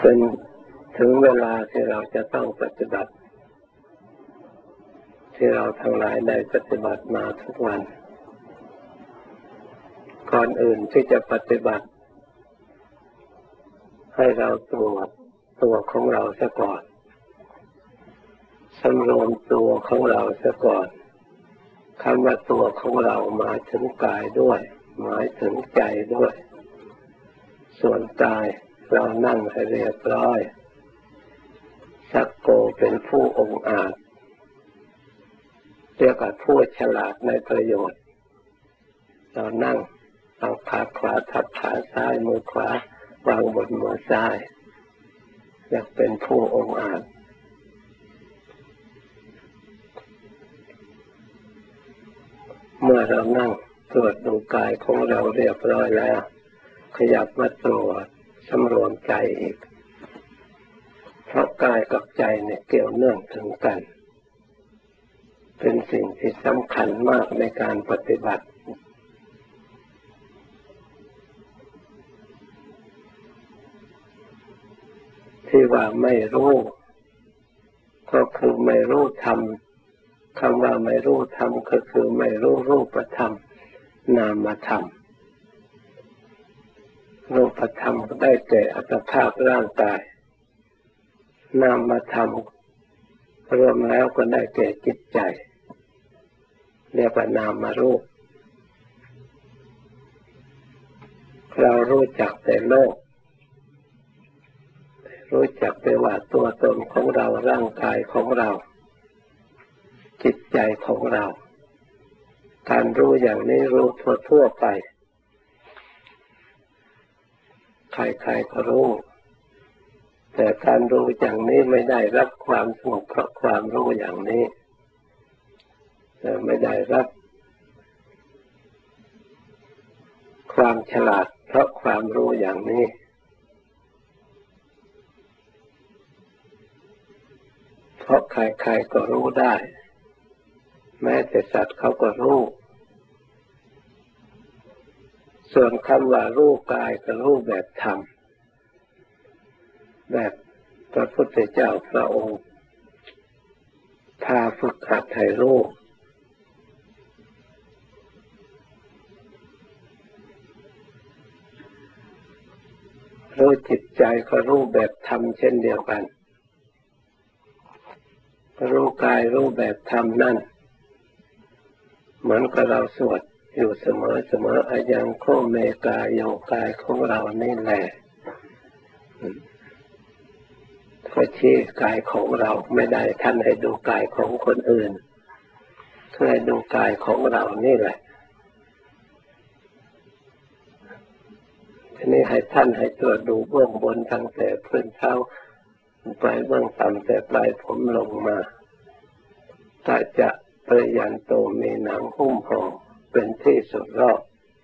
เป็นถึงเวลาที่เราจะต้องปฏิบัติที่เราทั้งหลายได้ปฏิบัติมาทุกวันก่อนอื่นที่จะปฏิบัติให้เราตรวจตัวของเราซะก่อนสำรวมตัวของเราซะก่อนคำว่าตัวของเราหมายถึงกายด้วยหมายถึงใจด้วยส่วนกายเรานั่งให้เรียบร้อยสักโกเป็นผู้องอาจเรียกว่าผู้ฉลาดในประโยชน์เรานั่งเอาขาขวาทับขาซ้ายมือขวาวางบนมือซ้ายอยากเป็นผู้องอาจเมื่อเรานั่งตรวจดูกายของเราเรียบร้อยแล้วขยับมาตรวจสำรวมใจอีกเพราะกายกับใจเนี่ยเกี่ยวเนื่องถึงกันเป็นสิ่งที่สำคัญมากในการปฏิบัติที่ว่าไม่รู้ก็คือไม่รู้ธรรมคำว่าไม่รู้ธรรมก็คือไม่รู้รูปธรรมนามธรรมรูปธรรมก็ได้แก่อัตภาพร่างกายนามธรรมรวมแล้วก็ได้แก่จิตใจเรียกว่านามรูปเรารู้จักแต่โลกรู้จักแต่ว่าตัวตนของเราร่างกายของเราจิตใจของเราการรู้อย่างนี้รู้ทั่วๆไปใครๆก็รู้แต่การรู้อย่างนี้ไม่ได้รับความสงบเพราะความรู้อย่างนี้ไม่ได้รับความฉลาดเพราะความรู้อย่างนี้เพราะใครๆก็รู้ได้แม้แต่สัตว์เขาก็รู้ส่วนคำว่ารู้กายก็รู้แบบธรรมแบบพระพุทธเจ้าพระองค์พาฝึกหัดให้รู้จิตใจก็รู้แบบธรรมเช่นเดียวกันรู้กายรู้แบบธรรมนั่นเหมือนกับเราสวดอยู่เสมออายังโคเมกายโยกายของเรานี่แหละก็ชี้กายของเราไม่ได้ท่านให้ดูกายของคนอื่นให้ดูกายของเรานี่แหละทีนี้ให้ท่านให้ตรวจดูเบื้องบนตั้งแต่พื้นเท้าไปเบื้องต่ำแต่ปลายผมลงมาถ้าจะปริยันโตมีหนังหุ้มห่อเป็นที่สุดรอบ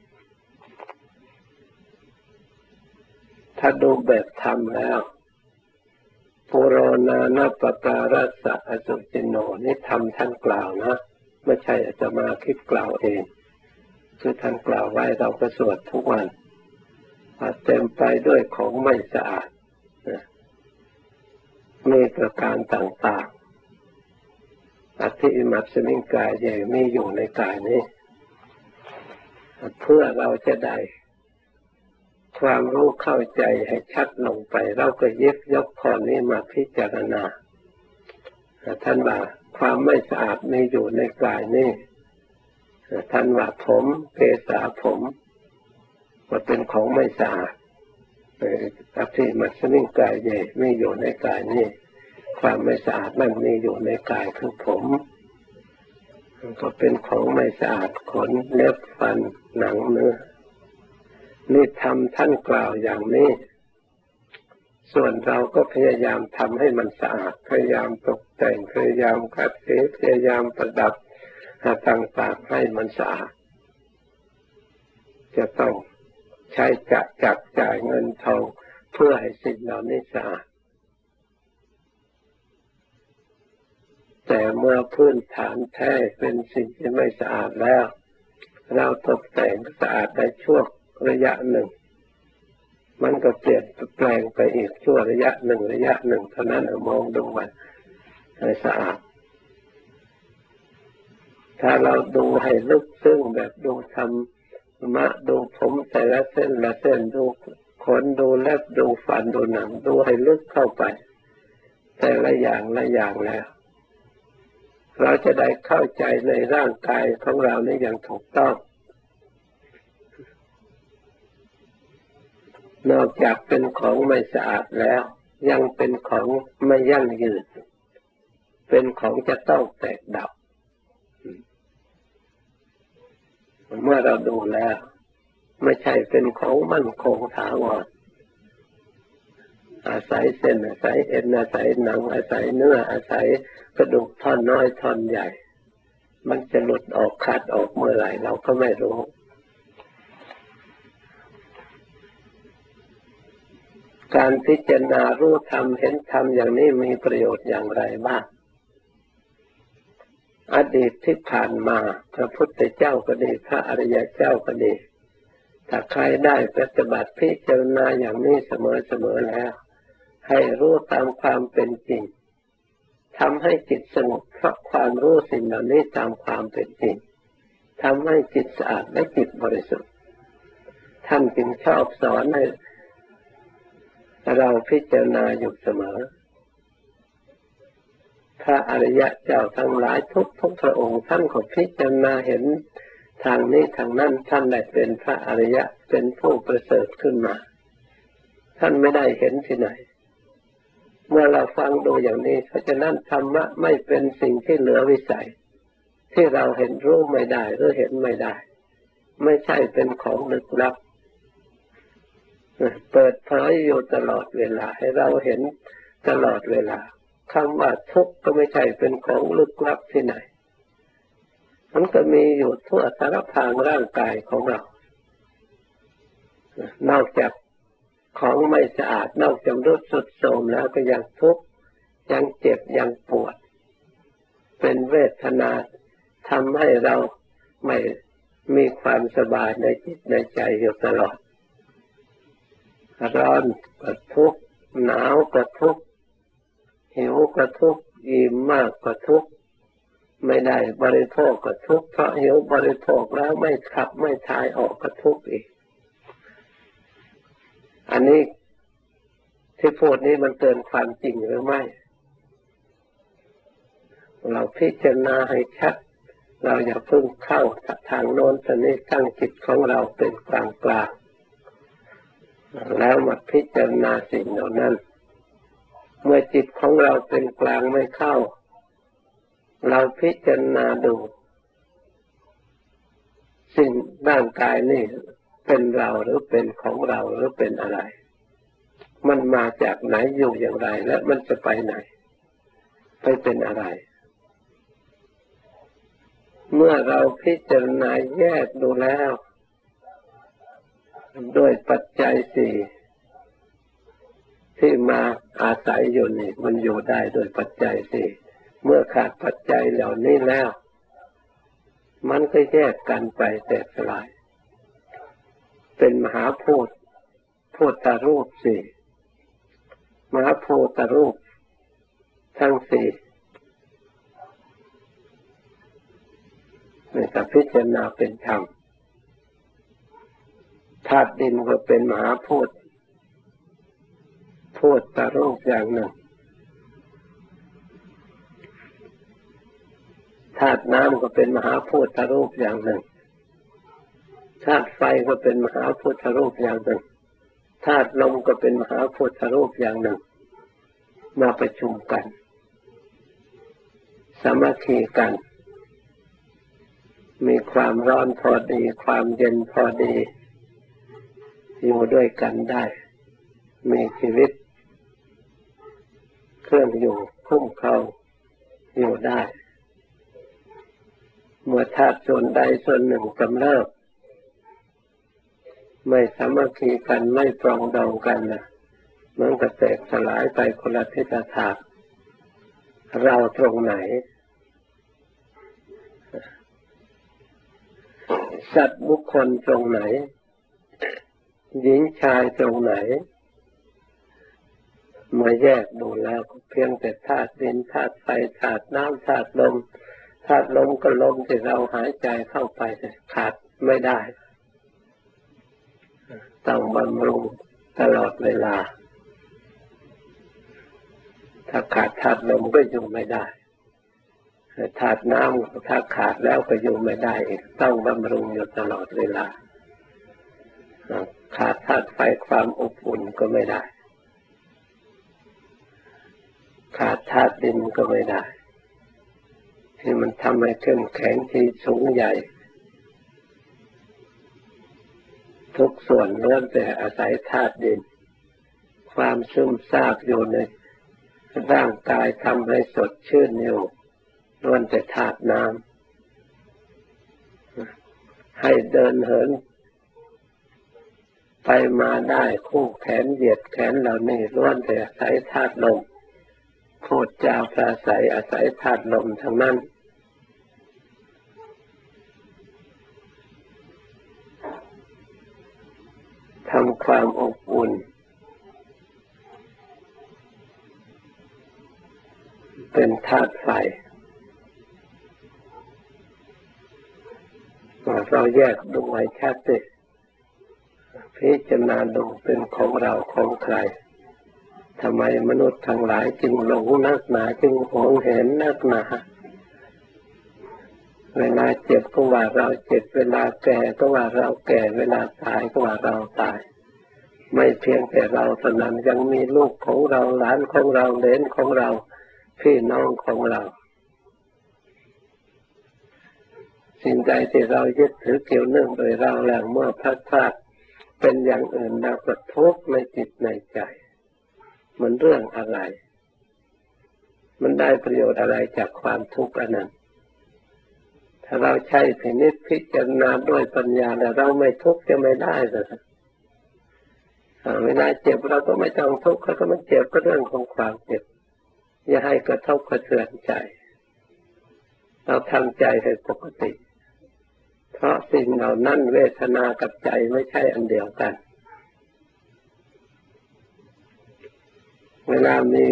ถ้าดูแบบธรรมแล้วปุโรนานัปการัสสะอสุจิโนนี่ธรรมท่านกล่าวนะไม่ใช่อาตมาคิดกล่าวเองคือท่านกล่าวไว้เราก็สวดทุกวันเต็มไปด้วยของไม่สะอาดมีประการต่างๆอธิอิมัสสมิงกายใหญ่มีอยู่ในกายนี้เพื่อเราจะได้ความรู้เข้าใจให้ชัดลงไปเราก็ยกข้อนี้มาพิจารณาท่านว่าความไม่สะอาดมีอยู่ในกายนี้ท่านว่าผมเกศาผมว่าเป็นของไม่สะอาดอธิมัสสมิงกายใหญ่มีอยู่ในกายนี้ความไม่สะอาดนั่นมีอยู่ในกายคือผมก็เป็นของไม่สะอาดขนเล็บฟันหนังเนื้อนี่ทำท่านกล่าวอย่างนี้ส่วนเราก็พยายามทำให้มันสะอาดพยายามตกแต่งพยายามขัดสีพยายามประดับต่างๆให้มันสะอาดจะต้องใช้จับจ่ายเงินทองเพื่อให้สิ่งเหล่านี้สะอาดแต่เมื่อพื้นฐานแท้เป็นสิ่งที่ไม่สะอาดแล้วเราตกแต่งสะอาดได้ชั่วระยะหนึ่งมันก็เปลี่ยนแปลงไปอีกชั่วระยะหนึ่งเท่านั้นมองดูมันให้สะอาดถ้าเราดูให้ลึกซึ้งแบบดูธรรมะดูผมแต่ละเส้นละเส้นดูขนดูเล็บดูฟันดูหนังดูให้ลึกเข้าไปแต่ละอย่างแล้วเราจะได้เข้าใจในร่างกายของเรานี่อย่างถูกต้องนอกจากเป็นของไม่สะอาดแล้วยังเป็นของไม่ยั่งยืนเป็นของจะต้องแตกดับเมื่อเราดูแล้วไม่ใช่เป็นของมั่นคงถาวรอาศัยเส้นอาศัยเอ็นอาศัยหนังอาศัยเนื้ออาศัยกระดูกท่อนน้อยท่อนใหญ่มันจะหลุดออกขาดออกเมื่อไหร่เราก็ไม่รู้การพิจารณารู้ธรรมเห็นธรรมอย่างนี้มีประโยชน์อย่างไรบ้างอดีตที่ผ่านมาพระพุทธเจ้าก็ดีพระอริยเจ้าก็ดีถ้าใครได้ปฏิบัติพิจารณาอย่างนี้เสมอแล้วให้รู้ตามความเป็นจริงทำให้จิตสงบเพราะความรู้สิ่งเหล่านี้ตามความเป็นจริงทำให้จิตสะอาดและจิตบริสุทธิ์ท่านจึงชอบสอนให้เราพิจารณาอยู่เสมอพระอริยเจ้าทั้งหลายทุกพระองค์ท่านก็พิจารณาเห็นทางนี้ทางนั้นท่านได้เป็นพระอริยะเป็นผู้ประเสริฐขึ้นมาท่านไม่ได้เห็นที่ไหนเมื่อเราฟังดูอย่างนี้เพราะฉะนั้นธรรมะไม่เป็นสิ่งที่เหลือวิสัยที่เราเห็นรู้ไม่ได้หรือเห็นไม่ได้ไม่ใช่เป็นของลึกลับเปิดเผยอยู่ตลอดเวลาให้เราเห็นตลอดเวลาคำว่าทุกข์ก็ไม่ใช่เป็นของลึกลับที่ไหนมันก็มีอยู่ทั่วสารพางร่างกายของเรานอกจากของไม่สะอาดนอกจากรู้สุดโทรมแล้วก็ยังทุกข์ยังเจ็บยังปวดเป็นเวทนาทำให้เราไม่มีความสบายในจิตในใจอยู่ตลอดร้อนก็ทุกข์หนาวก็ทุกข์หิวก็ทุกข์อิ่มมากก็ทุกข์ไม่ได้บริโภคก็ทุกข์เพราะหิวบริโภคแล้วไม่ขับไม่ถ่ายออกก็ทุกข์อีกอันนี้ที่พูดนี้มันเกินความจริงหรือไม่เราพิจารณาให้ชัดเราอย่าเพิ่งเข้าทางโน้นทางนี้ตั้งจิตของเราเป็นกลางแล้วมาพิจารณาสิ่งเหล่านั้นเมื่อจิตของเราเป็นกลางไม่เข้าเราพิจารณาดูสิ่งร่างกายนี่เป็นเราหรือเป็นของเราหรือเป็นอะไรมันมาจากไหนอยู่อย่างไรและมันจะไปไหนไปเป็นอะไรเมื่อเราพิจารณาแยกดูแล้วโดยปัจจัยสี่ที่มาอาศัยอยู่นี่มันอยู่ได้โดยปัจจัยสี่เมื่อขาดปัจจัยเหล่านี้แล้วมันก็แยกกันไปแตกสลายเป็นมหาภูตภูตรูปสี่มหาภูตรูปทั้งสี่ในการพิจารณาเป็นธรรมธาตุดินก็เป็นมหาภูตรูปอย่างหนึ่งธาตุน้ำก็เป็นมหาภูตรูปอย่างหนึ่งธาตุไฟก็เป็นมหาภูตรูปอย่างหนึ่งธาตุลมก็เป็นมหาภูตรูปอย่างหนึ่งมาประชุมกันสามัคคีกันมีความร้อนพอดีความเย็นพอดีอยู่ด้วยกันได้มีชีวิตเครื่องอยู่คุ้มครองอยู่ได้เมื่อธาตุส่วนใดส่วนหนึ่งกำเริบไม่สามัคคีกันไม่ปรองดองกันนะมันก็แตกสลายไปคนละทิศทางเราตรงไหนสัตว์บุคคลตรงไหนหญิงชายตรงไหนมาแยกดูแล้วเพียงแต่ธาตุดินธาตุไฟธาตุน้ำธาตุลมธาตุลมก็ลมที่เราหายใจเข้าไปขาดไม่ได้ต้องบำรุงตลอดเวลาถ้าขาดธาตุลมก็อยู่ไม่ได้ธาตุน้ำถ้าขาดแล้วก็อยู่ไม่ได้อีกต้องบำรุงอยู่ตลอดเวลาขาดธาตุไฟความอบอุ่นก็ไม่ได้ขาดธาตุดินก็ไม่ได้ที่มันทำให้เข้มแข็งที่สูงใหญ่ทุกส่วนล้วนแต่อาศัยธาตุดินความซึมซาบอยู่ในร่างกายทำให้สดชื่นอยู่ล้วนแต่ธาตุน้ำให้เดินเหินไปมาได้คู่แขนเหยียดแขนเหล่านี้ล้วนแต่อาศัยธาตุลมพูดจาปราศัยอาศัยธาตุลมทั้งนั้นทำความอบอุ่นเป็นธาตุไฟเราแยกดูให้ชัดสิพิจารณาดูเป็นของเราของใครทำไมมนุษย์ทั้งหลายจึงหลงนักหนาจึงหวงแหนนักหนาเวลาเจ็บก็ว่าเราเจ็บเวลาแก่ก็ว่าเราแก่เวลาตายก็ว่าเราตายไม่เพียงแต่เราเท่านั้นยังมีลูกของเราหลานของเราเหลนของเราพี่น้องของเราสิ่งใดที่เรายึดถือเกี่ยวเนื่องโดยเราแล้วเมื่อพลัดพรากเป็นอย่างอื่นเราก็ทุกข์ในจิตในใจมันเรื่องอะไรมันได้ประโยชน์อะไรจากความทุกข์อันนั้นถ้าเราใช้พิจารณาด้วยปัญญาแล้วเราไม่ทุกข์จะไม่ได้เลยเวลาเจ็บเราก็ไม่ต้องทุกข์ก็มันเจ็บก็เรื่องของความเจ็บอย่าให้กระทบกระเทือนใจเราทำใจให้ปกติเพราะสิ่งเหล่านั้นเวทนากับใจไม่ใช่อันเดียวกันเวลามี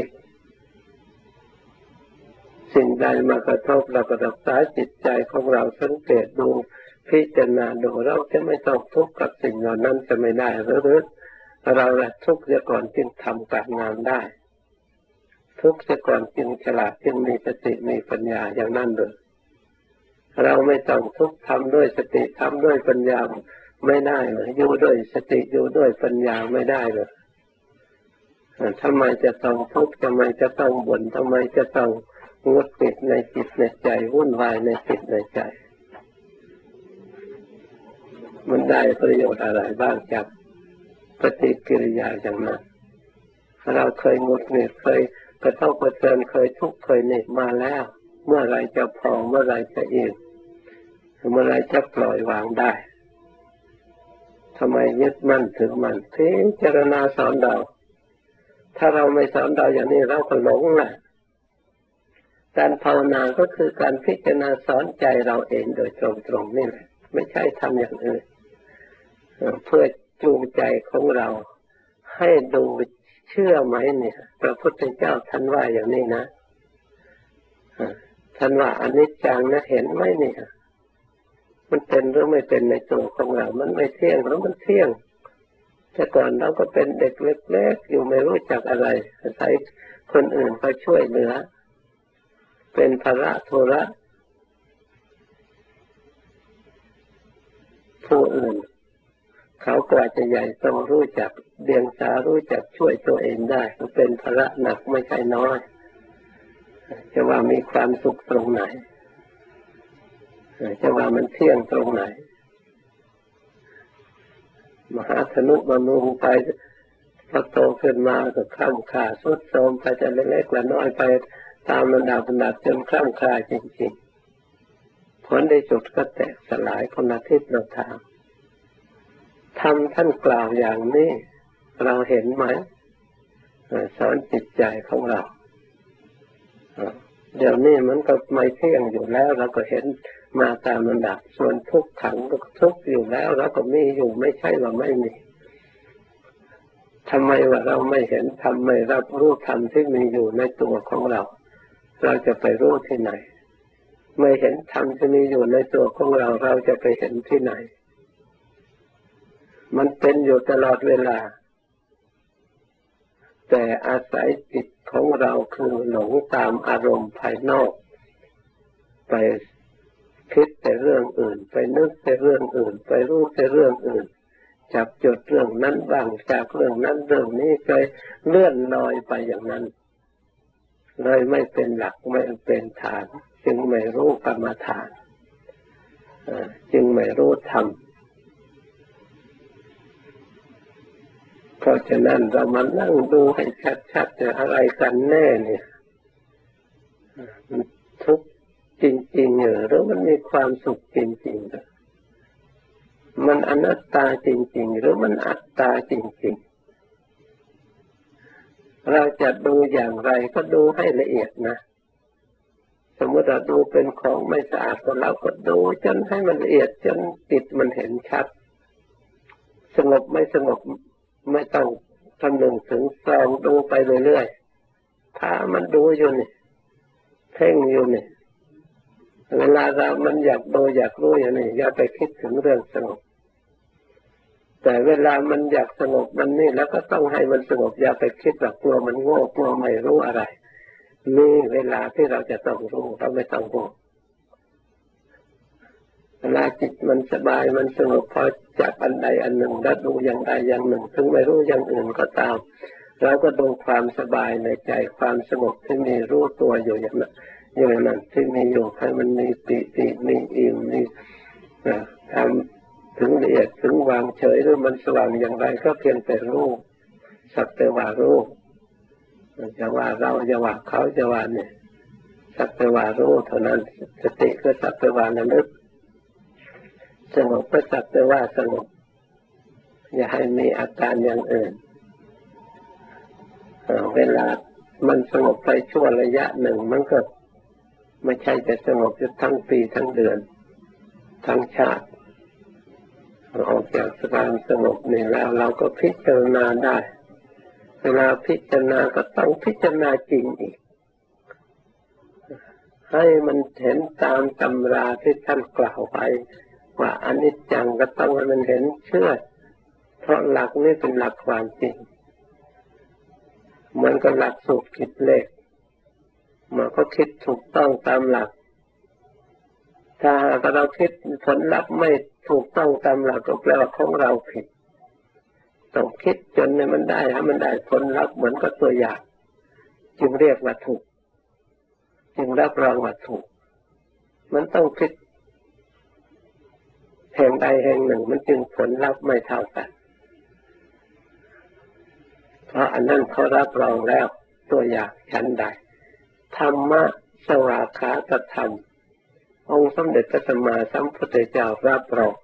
สิ่งใดมากระทบเราก็รักษาจิตใจของเราสังเกตดูพิจารณาดูเราจะไม่ต้องทุกข์กับสิ่งเหล่านั้นจะไม่ได้หรือเราทุกข์เสียก่อนจึงทำการงานได้ทุกข์เสียก่อนจึงฉลาดจึงมีสติมีปัญญาอย่างนั้นเลยเราไม่ต้องทุกข์ทำด้วยสติทำด้วยปัญญาไม่ได้เลยอยู่ด้วยสติอยู่ด้วยปัญญาไม่ได้เลยทำไมจะต้องทุกข์ทำไมจะต้องบ่นทำไมจะต้องงดติดในจิตในใจวุ่นวายในจิตในใจมันได้ประโยชน์อะไรบ้างจากปฏิกิริยาอย่างนั้นเราเคยงดเงียบเคยกระทบกระเทือนเคยทุกข์เคยเหน็บมาแล้วเมื่อไรจะพอเมื่อไรจะอิ่มเมื่อไรจะปล่อยวางได้ทำไมยึดมั่นถือมั่นพิจารณาสอนเราถ้าเราไม่สอนเราอย่างนี้เราก็หลงแหละการภาวนาก็คือการพิจารณาสอนใจเราเองโดยตรงๆนี่แหละไม่ใช่ทำอย่างอื่นเพื่อจูงใจของเราให้ดูเชื่อไหมเนี่ยพระพุทธเจ้าท่านว่าอย่างนี้นะท่านว่าอนิจจังนะเห็นไหมเนี่ยมันเป็นหรือไม่เป็นในตัวของเรามันไม่เที่ยงหรือมันเที่ยงแต่ก่อนเราก็เป็นเด็กเล็กๆอยู่ไม่รู้จักอะไรอาศัยคนอื่นเขาช่วยเหลือเป็นภาระโทระผู้อื่นเขากว่าจะใหญ่ต้องรู้จักเดียงสารู้จักช่วยตัวเองได้มันเป็นภาระหนักไม่ใช่น้อยจะว่ามีความสุขตรงไหนจะว่ามันเที่ยงตรงไหนมหาธนุบำรุงไปพอโตขึ้นมาก็คล่ำคร่าทรุดโทรมไปจะเล็กๆละน้อยไปตามระดับจนคล่ำคร่าจริงๆผลในสุดก็แตกสลายคนละทิศละทางธรรมท่านกล่าวอย่างนี้เราเห็นไหมสอนจิตใจของเราเดี๋ยวนี้มันก็ไม่เที่ยงอยู่แล้วเราก็เห็นมาตามระดับส่วนทุกขังก็ทุกอยู่แล้วเราก็มีอยู่ไม่ใช่ว่าไม่มีทำไมว่าเราไม่เห็นธรรมไม่รับรู้ธรรมที่มีอยู่ในตัวของเราเราจะไปรู้ที่ไหนไม่เห็นธรรมที่มีอยู่ในตัวของเราเราจะไปเห็นที่ไหนมันเป็นอยู่ตลอดเวลาแต่อาศัยจิตของเราคือหลงตามอารมณ์ภายนอกไปคิดแต่เรื่องอื่นไปนึกแต่เรื่องอื่นไปรู้แต่เรื่องอื่นจับจดเรื่องนั้นบ้างจากเรื่องนั้นเรื่องนี้ไปเลื่อนลอยไปอย่างนั้นเลยไม่เป็นหลักไม่เป็นฐานจึงไม่รู้กรรมฐานจึงไม่รู้ธรรมเพราะฉะนั้นเรามานั่งดูให้ชัดๆอะไรกันแน่เนี่ยทุกข์จริงๆหรือมันมีความสุขจริงๆมันอนัตตาจริงๆหรือมันอัตตาจริงๆเราจะดูอย่างไรก็ดูให้ละเอียดนะสมมติเราดูเป็นของไม่สะอาดก็เราก็ดูจนให้มันละเอียดจนจิตมันเห็นชัดสงบไม่สงบไม่ต้องคำนึงถึงส่องดูไปเรื่อยๆถ้ามันดูอยู่นี่เพ่งอยู่นี่เวลามันอยากดูอยากรู้อย่างนี้อย่าไปคิดถึงเรื่องสงบแต่เวลามันอยากสงบมันนี่แล้วก็ต้องให้มันสงบอย่าไปคิดว่ากลัวมันโง่กลัวไม่รู้อะไรนี่เวลาที่เราจะต้องรู้เราไม่ต้องรู้เวลาจิตมันสบายมันสงบพอจับอันใดอันหนึ่งแล้วดูอย่างใดอย่างหนึ่งถึงไม่รู้อย่างอื่นก็ตามเราก็ดูความสบายในใจความสงบที่มีรู้ตัวอยู่อย่างนั้นที่มีอยู่ให้มันมีปิติมีอิ่มมีทำถึงละเอียดถึงวางเฉยหรือมันสว่างอย่างไรก็เพียงแต่รู้สักแต่ว่ารู้จะว่าเราจะว่าเขาจะว่าเนี่ยสักแต่ว่ารู้เท่านั้นสติก็สักแต่ว่าระลึกสงบก็สักแต่ว่าสงบอย่าให้มีอาการอย่างอื่นเวลามันสงบไปชั่วระยะหนึ่งมันก็ไม่ใช่จะสงบอยู่ทั้งปีทั้งเดือนทั้งชาติออกจากความสงบนี่แล้วเราก็พิจารณาได้เวลาพิจารณาก็ต้องพิจารณาจริงอีกให้มันเห็นตามตำราที่ท่านกล่าวไว้ว่าอนิจจังก็ต้องให้มันเห็นเชื่อเพราะหลักนี้เป็นหลักความจริงมันก็หลักสูตรคิดเลขมันก็คิดถูกต้องตามหลักถ้าเราคิดผลลัพธ์ไม่ถูกต้องตามหลักก็แปลว่าของเราผิดต้องคิดจนให้มันได้ให้มันได้ผลลัพธ์เหมือนกับตัวอย่างจึงเรียกว่าถูกจึงรับรองว่าถูกมันต้องคิดแห่งใดแห่งหนึ่งมันจึงผลลัพธ์ไม่เท่ากันเพราะอันนั้นเขารับรองแล้วตัวอย่างชั้นใดธรรมะสวากขาตธรรมองค์สมเด็จพระสัมมาสัมพุทธเจ้ารับรอง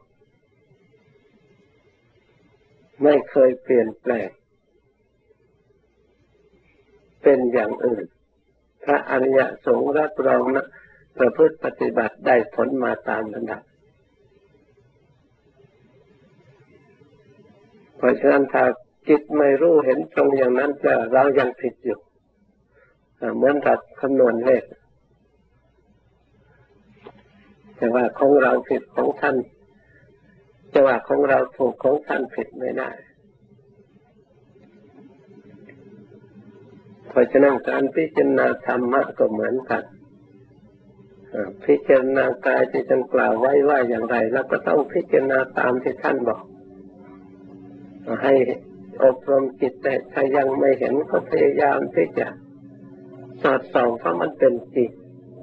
ไม่เคยเปลี่ยนแปลงเป็นอย่างอื่นพระอริยสงฆ์รับรองนะประพฤติปฏิบัติได้ผลมาตามลำดับเพราะฉะนั้นถ้าจิตไม่รู้เห็นตรงอย่างนั้นแปลว่าเรายังผิดอยู่เหมือนกับคำนวณเลขแต่ว่าของเราผิดของท่านจะว่าของเราถูกของท่านผิดไม่ได้เพราะฉะนั้นการพิจารณาธรรมะก็เหมือนกันพิจารณากายที่ท่านกล่าวไว้ว่าอย่างไรแล้วก็ต้องพิจารณาตามที่ท่านบอกให้อบรมจิตแต่ถ้ายังไม่เห็นก็พยายามที่จะสอดส่องเพราะมันเป็นจริง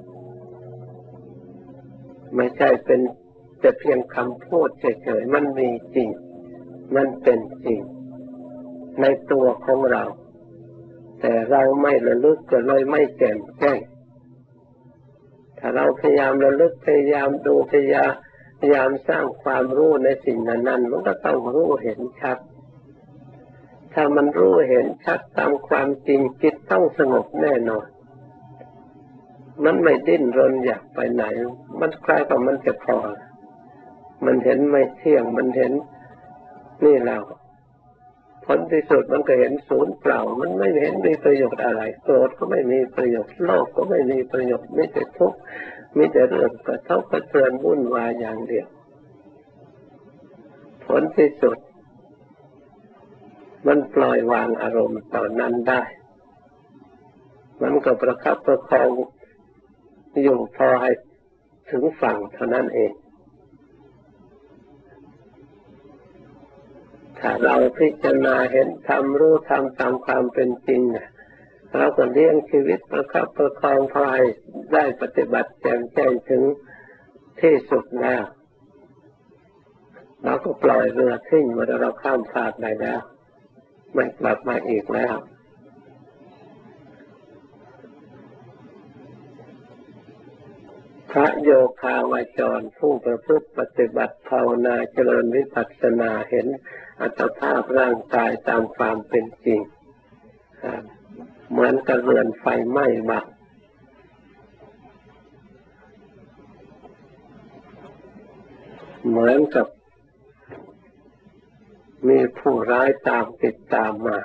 ไม่ใช่เป็นแต่เพียงคำพูดเฉยๆมันมีจริงมันเป็นจริงในตัวของเราแต่เราไม่ระลึกก็เลยไม่แจ่มแจ้งถ้าเราพยายามระลึกพยายามดูพยายามสร้างความรู้ในสิ่งนั้นๆมันก็ต้องรู้เห็นชัดถ้ามันรู้เห็นชัดตามความจริงจิตต้องสงบแน่นอนมันไม่ดิ้นรนอยากไปไหนมันคล้ายกับมันจะพอมันเห็นไม่เที่ยงมันเห็นนี่แล้วผลที่สุดมันก็เห็นศูนย์เปล่ามันไม่เห็นมีประโยชน์อะไรโกรธก็ไม่มีประโยชน์โลภก็ไม่มีประโยชน์มีแต่ทุกข์มีแต่เรื่องกระทบกระเทือนวุ่นวายอย่างเดียวผลที่สุดมันปล่อยวางอารมณ์ตอนนั้นได้มันก็ประคับประคองอยู่พอให้ถึงฝั่งเท่านั้นเองถ้าเราพิจารณาเห็นธรรมรู้ธรรมตามความเป็นจริงเราก็เลี้ยงชีวิตประคับประคองพอให้ได้ปฏิบัติแจ่มแจ้งถึงที่สุดแล้วเราก็ปล่อยเรือทิ้งเมื่อเราข้ามฟากได้แล้วไม่กลับมาอีกแล้วพระโยคาวจรผู้ประพฤติปฏิบัติภาวนาเจริญวิปัสสนาเห็นอัตภาพร่างกายตามความเป็นจริงเหมือนกับเรือนไฟไหม้บังเหมือนกับมีผู้ร้ายตามติดตามมา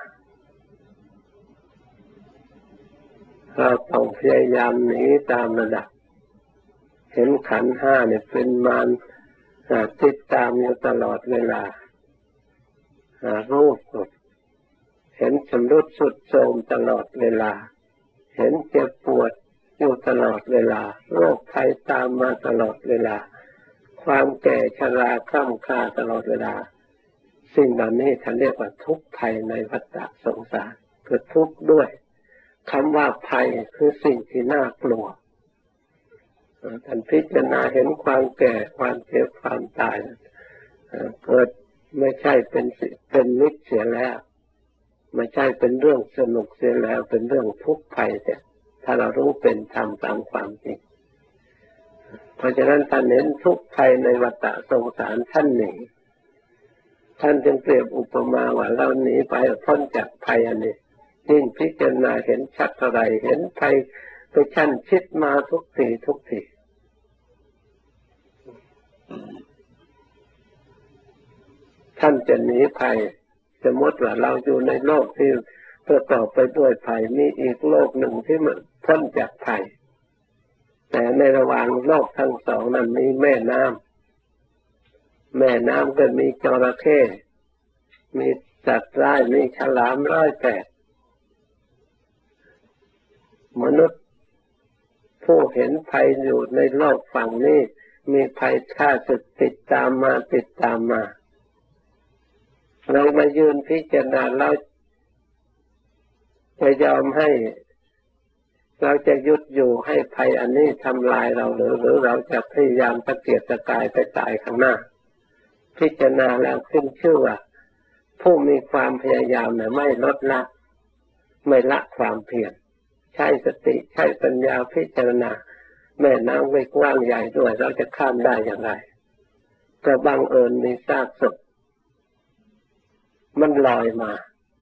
เราต้องพยายามหนีตามระดับเห็นขันธ์ห้าเนี่ยเป็นมารติดตามอยู่ตลอดเวลารูปเห็นชำรุดทรุดโทรมตลอดเวลาเห็นเจ็บปวดอยู่ตลอดเวลาโรคภัยตามมาตลอดเวลาความแก่ชราคล่ำคลาตลอดเวลาสิ่งเหล่านี้ท่านเรียกว่าทุกข์ภัยในวัฏสงสารคือทุกข์ด้วยคำว่าภัยคือสิ่งที่น่ากลัวท่านพิจารณาเห็นความแก่ความเจ็บความตายเกิดไม่ใช่เป็นนิจเสียแล้วไม่ใช่เป็นเรื่องสนุกเสียแล้วเป็นเรื่องทุกข์ภัยแต่ถ้าเรารู้เป็นธรรมตามความจริงเพราะฉะนั้นท่านเห็นทุกข์ภัยในวัฏสงสารท่านหนีท่านจึงเปรียบอุปมาว่าเราหนีไปพ้นจากภัยอันนี้ยิ่งพิจารณาเห็นชัดเท่าไรเห็นภัยไปชั้นชิดมาทุกทีท่านจะหนีภัยสมมติว่าเราอยู่ในโลกที่ประกอบไปด้วยภัยมีอีกโลกหนึ่งที่มันพ้นจากภัยแต่ในระหว่างโลกทั้งสองนั้นมีแม่น้ำก็มีจระเข้มีสัตว์ร้ายมีฉลาม108มนุษย์ผู้เห็นภัยอยู่ในโลกฝั่งนี้มีภัยฆ่าศึกติดตามมาเรามายืนพิจารณาเราจะยอมให้เราจะหยุดอยู่ให้ภัยอันนี้ทำลายเราหรือเราจะพยายามตะเกียกตะกายไปตายข้างหน้าพิจารณาแล้วขึ้นชื่อว่าผู้มีความพยายามไม่ลดละไม่ละความเพียรใช้สติใช้ปัญญาพิจารณาแม่น้ำไม่กว้างใหญ่ด้วยเราจะข้ามได้อย่างไรก็บังเอิญมีซากศพมันลอยมา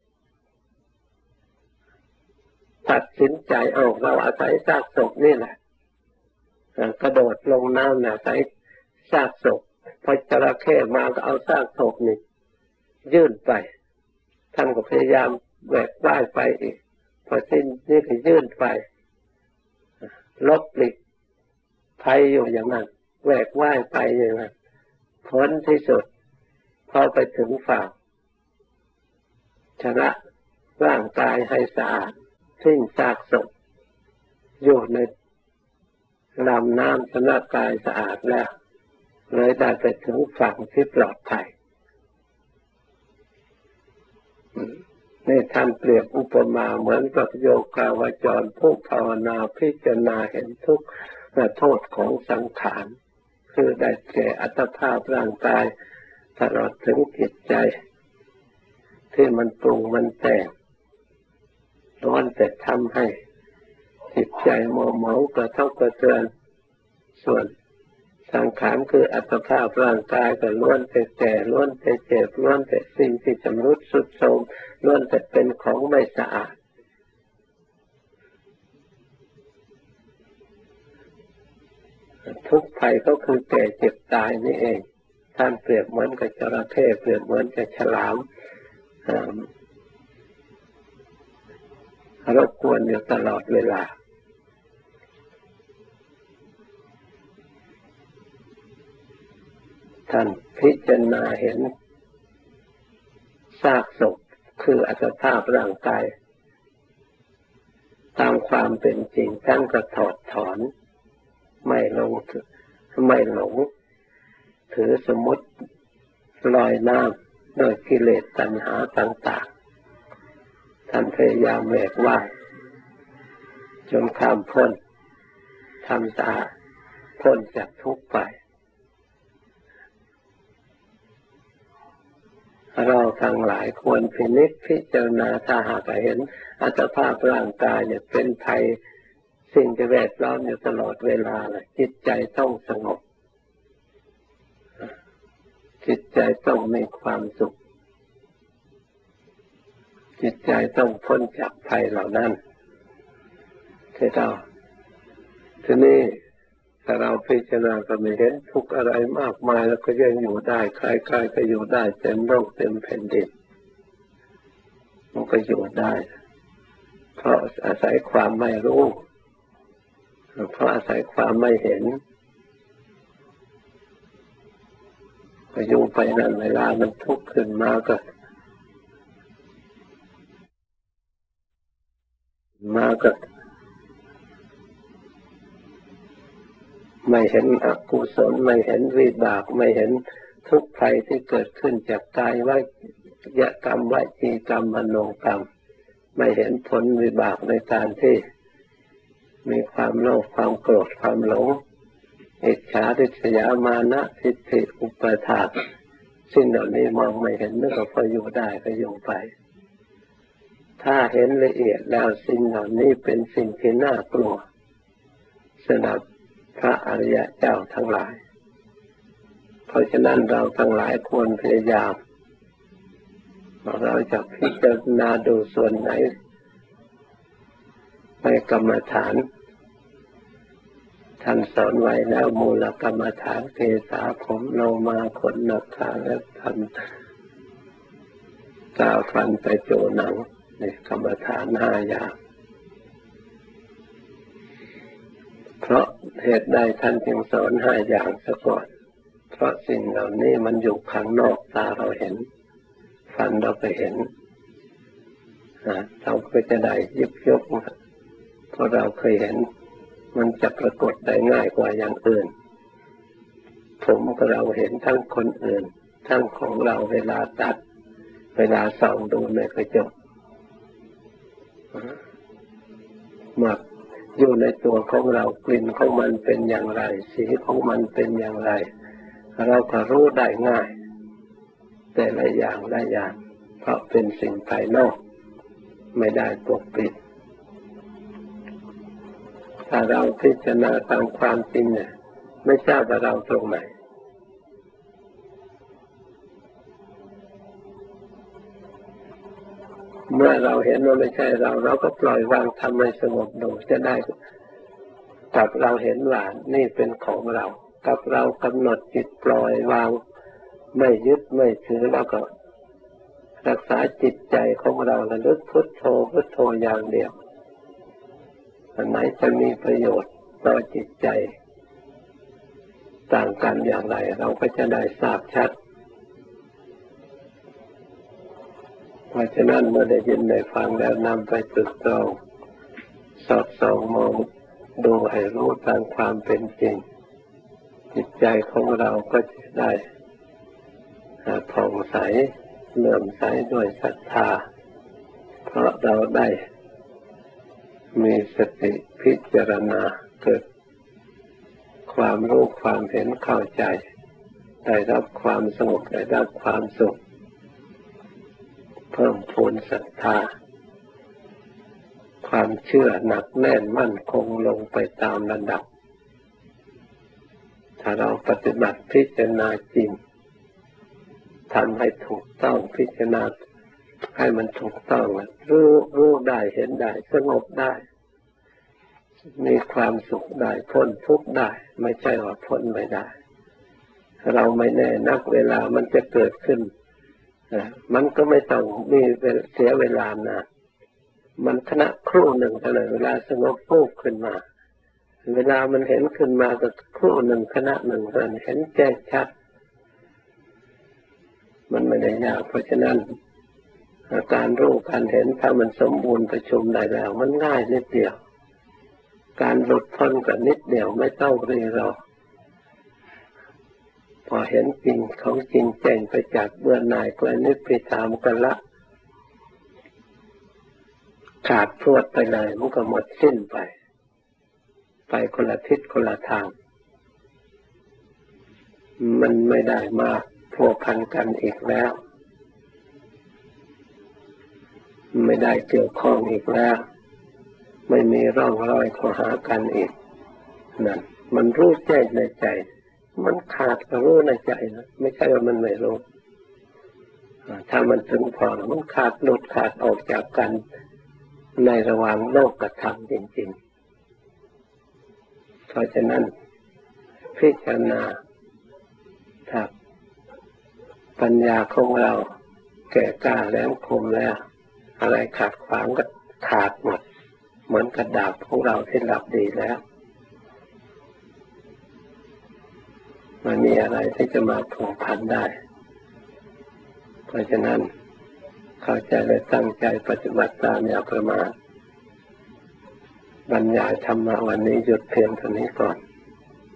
ตัดสินใจเราอาศัยซากศพนี่แหละกระโดดลงน้ำอาศัยซากศพพอจระเข้มาก็เอาซากศพนี่ยื่นไปท่านก็พยายามแหวกว่ายไปอีกพอสิ้นนี่ก็ยื่นไปลบหลีกภัยอยู่อย่างนั้นแหวกว่ายไปอย่างนั้นผลที่สุดพอไปถึงฝั่งชนะร่างกายให้สะอาดทิ้งซากศพอยู่ในลำน้ำชนะกายสะอาดแล้วเลยได้ไปถึงฝั่งที่ปลอดภัยนี่ท่านเปรียบอุปมาเหมือนกับโยคาวจรผู้ภาวนาพิจารณาเห็นทุกข์และโทษของสังขารคือได้แก่อัตภาพร่างกายตลอดถึงจิตใจที่มันปรุงมันแต่งล้วนแต่ทำให้จิตใจมัวเมากระทบกระเทือนส่วนสังขารคืออัตภาพร่างกายก็ล้วนแต่แก่ล้วนแต่เจ็บล้วนแต่สิ่งที่ชำรุดทรุดโทรมล้วนแต่เป็นของไม่สะอาดทุกข์ภัยก็คือแก่เจ็บตายนี่เองท่านเปรียบเหมือนกับจระเข้เปรียบเหมือนกับฉลามรบกวนอยู่ตลอดเวลาท่านพิจารณาเห็นซากศพคืออัตภาพร่างกายตามความเป็นจริงท่านก็ถอดถอนไม่หลงถือสมมติลอยน้ำโดยกิเลสตัณหาต่างๆท่านพยายามแหวกว่ายจนข้ามพ้นทำสะอาดพ้นจากทุกข์ไปเราทั้งหลายควรพินิจพิจารณาถ้าหากเห็นอัตภาพร่างกายเนี่ยเป็นภัยสิ่งแวดล้อมอยู่ตลอดเวลาเลยจิตใจต้องสงบจิตใจต้องมีความสุขจิตใจต้องพ้นจากภัยเหล่านั้นทีนี้ถ้าเราพิจารณาก็ไม่เห็นทุกข์อะไรมากมายแล้วก็ยังอยู่ได้ใครๆก็อยู่ได้เต็มโลกเต็มแผ่นดินมันก็อยู่ได้เพราะอาศัยความไม่รู้เพราะอาศัยความไม่เห็นก็อยู่ไปนั่นเวลามันทุกข์ขึ้นมาก็ไม่เห็นอกุศลไม่เห็นวิบากไม่เห็นทุกข์ภัยที่เกิดขึ้นจากกายวายกรรมวจีกรรมมโนกรรมไม่เห็นผลวิบากในการที่มีความโลภความโกรธความหลงอิจฉาริษยามานะทิฏฐิอุปาทานสิ่งเหล่านี้มองไม่เห็นนึกว่าพออยู่ได้ก็อยู่ไปถ้าเห็นละเอียดแล้วสิ่งเหล่านี้เป็นสิ่งที่น่ากลัวสำหรับพระอริยเจ้าทั้งหลายเพราะฉะนั้นเราทั้งหลายควรพยายามเราจะพิจารณาดูส่วนไหนในกรรมฐานท่านสอนไว้แล้วมูลกรรมฐานเกษาผมโลมาขนนักขาและฟันตาฟันไปโจหนังในกรรมฐาน5 อย่างเพราะเหตุใดท่านจึงสอน5 อย่างซะก่อนเพราะสิ่งเหล่านี้มันอยู่ข้างนอกตาเราเห็นฟันเราไปเห็นเราก็จะได้หยิบยกเพราะเราเคยเห็นมันจะปรากฏได้ง่ายกว่าอย่างอื่นผมก็เราเห็นทั้งคนอื่นทั้งของเราเวลาตัดเวลาส่องดูในกระจกมาอยู่ในตัวของเรากลิ่นของมันเป็นอย่างไรสีของมันเป็นอย่างไรเราก็รู้ได้ง่ายแต่ละอย่างเพราะเป็นสิ่งภายนอกไม่ได้ปกปิดถ้าเราพิจารณาตามความจริงเนี่ยไม่ทราบว่าเราตรงไหนเมื่อเราเห็นว่าไม่ใช่เราก็ปล่อยวางทำให้สงบดูจะได้กับเราเห็นว่านี่เป็นของเรากับเรากำหนดจิตปล่อยวางไม่ยึดไม่ถือแล้วก็รักษาจิตใจของเราระลึกพุทโธพุทโธอย่างเดียวอันไหนจะมีประโยชน์ต่อจิตใจต่างกันอย่างไรเราก็จะได้ทราบชัดเพราะฉะนั้นเมื่อได้ยินได้ฟังแล้วนำไปตรึกตรองสอดส่องมองดูให้รู้ตามความเป็นจริงจิตใจของเราก็จะได้ผ่องใสเลื่อมใสด้วยศรัทธาเพราะเราได้มีสติพิจารณาเกิดความรู้ความเห็นเข้าใจได้รับความสงบได้รับความสุขเพิ่มพูนศรัทธาความเชื่อหนักแน่นมั่นคงลงไปตามระดับถ้าเราปฏิบัติพิจารณาจริงทำให้ถูกต้องพิจารณาให้มันถูกต้องรู้ได้เห็นได้สงบได้มีความสุขได้พ้นทุกข์ได้ไม่ใช่ว่าพ้นไม่ได้เราไม่แน่นักเวลามันจะเกิดขึ้นมันก็ไม่ต้องมีเสียเวลานะมันขณะครู่หนึ่งเท่านั้นเวลาสงบฟูบขึ้นมาเวลามันเห็นขึ้นมาก็ครู่หนึ่งขณะหนึ่งเท่านั้นเห็นแจ้งชัดมันไม่ได้ยากเพราะฉะนั้นการรู้การเห็นถ้ามันสมบูรณ์ประชุมได้แล้วมันง่ายนิดเดียวการหลุดพ้นก็นิดเดียวไม่ต้องรีรอพอเห็นจริงของจริงแจ้งไปจากเบื่อหน่ายกลายนิพพิทามกันละขาดพรวดไปเลยมันก็หมดสิ้นไปคนละทิศคนละทางมันไม่ได้มาพัวพันกันอีกแล้วไม่ได้เกี่ยวข้องอีกแล้วไม่มีร่องรอยเข้าหากันอีกนั่นมันรู้แจ้งในใจมันขาดก็รู้ในใจนะไม่ใช่ว่ามันไม่รู้ถ้ามันถึงพอมันขาดหลุดขาดออกจากกันในระหว่างโลกกับธรรมจริงๆเพราะฉะนั้นพิจารณาถ้าปัญญาของเราแก่กล้าแหลมคมแล้วอะไรขัดขวางก็ขาดหมดเหมือนกระดาษของเราที่หลับดีแล้วไม่มีอะไรที่จะมาผูกพันได้เพราะฉะนั้นเข้าใจและตั้งใจปฏิบัติตามอย่าประมาทบรรยายธรรมะวันนี้หยุดเพียงเท่านี้ก่อน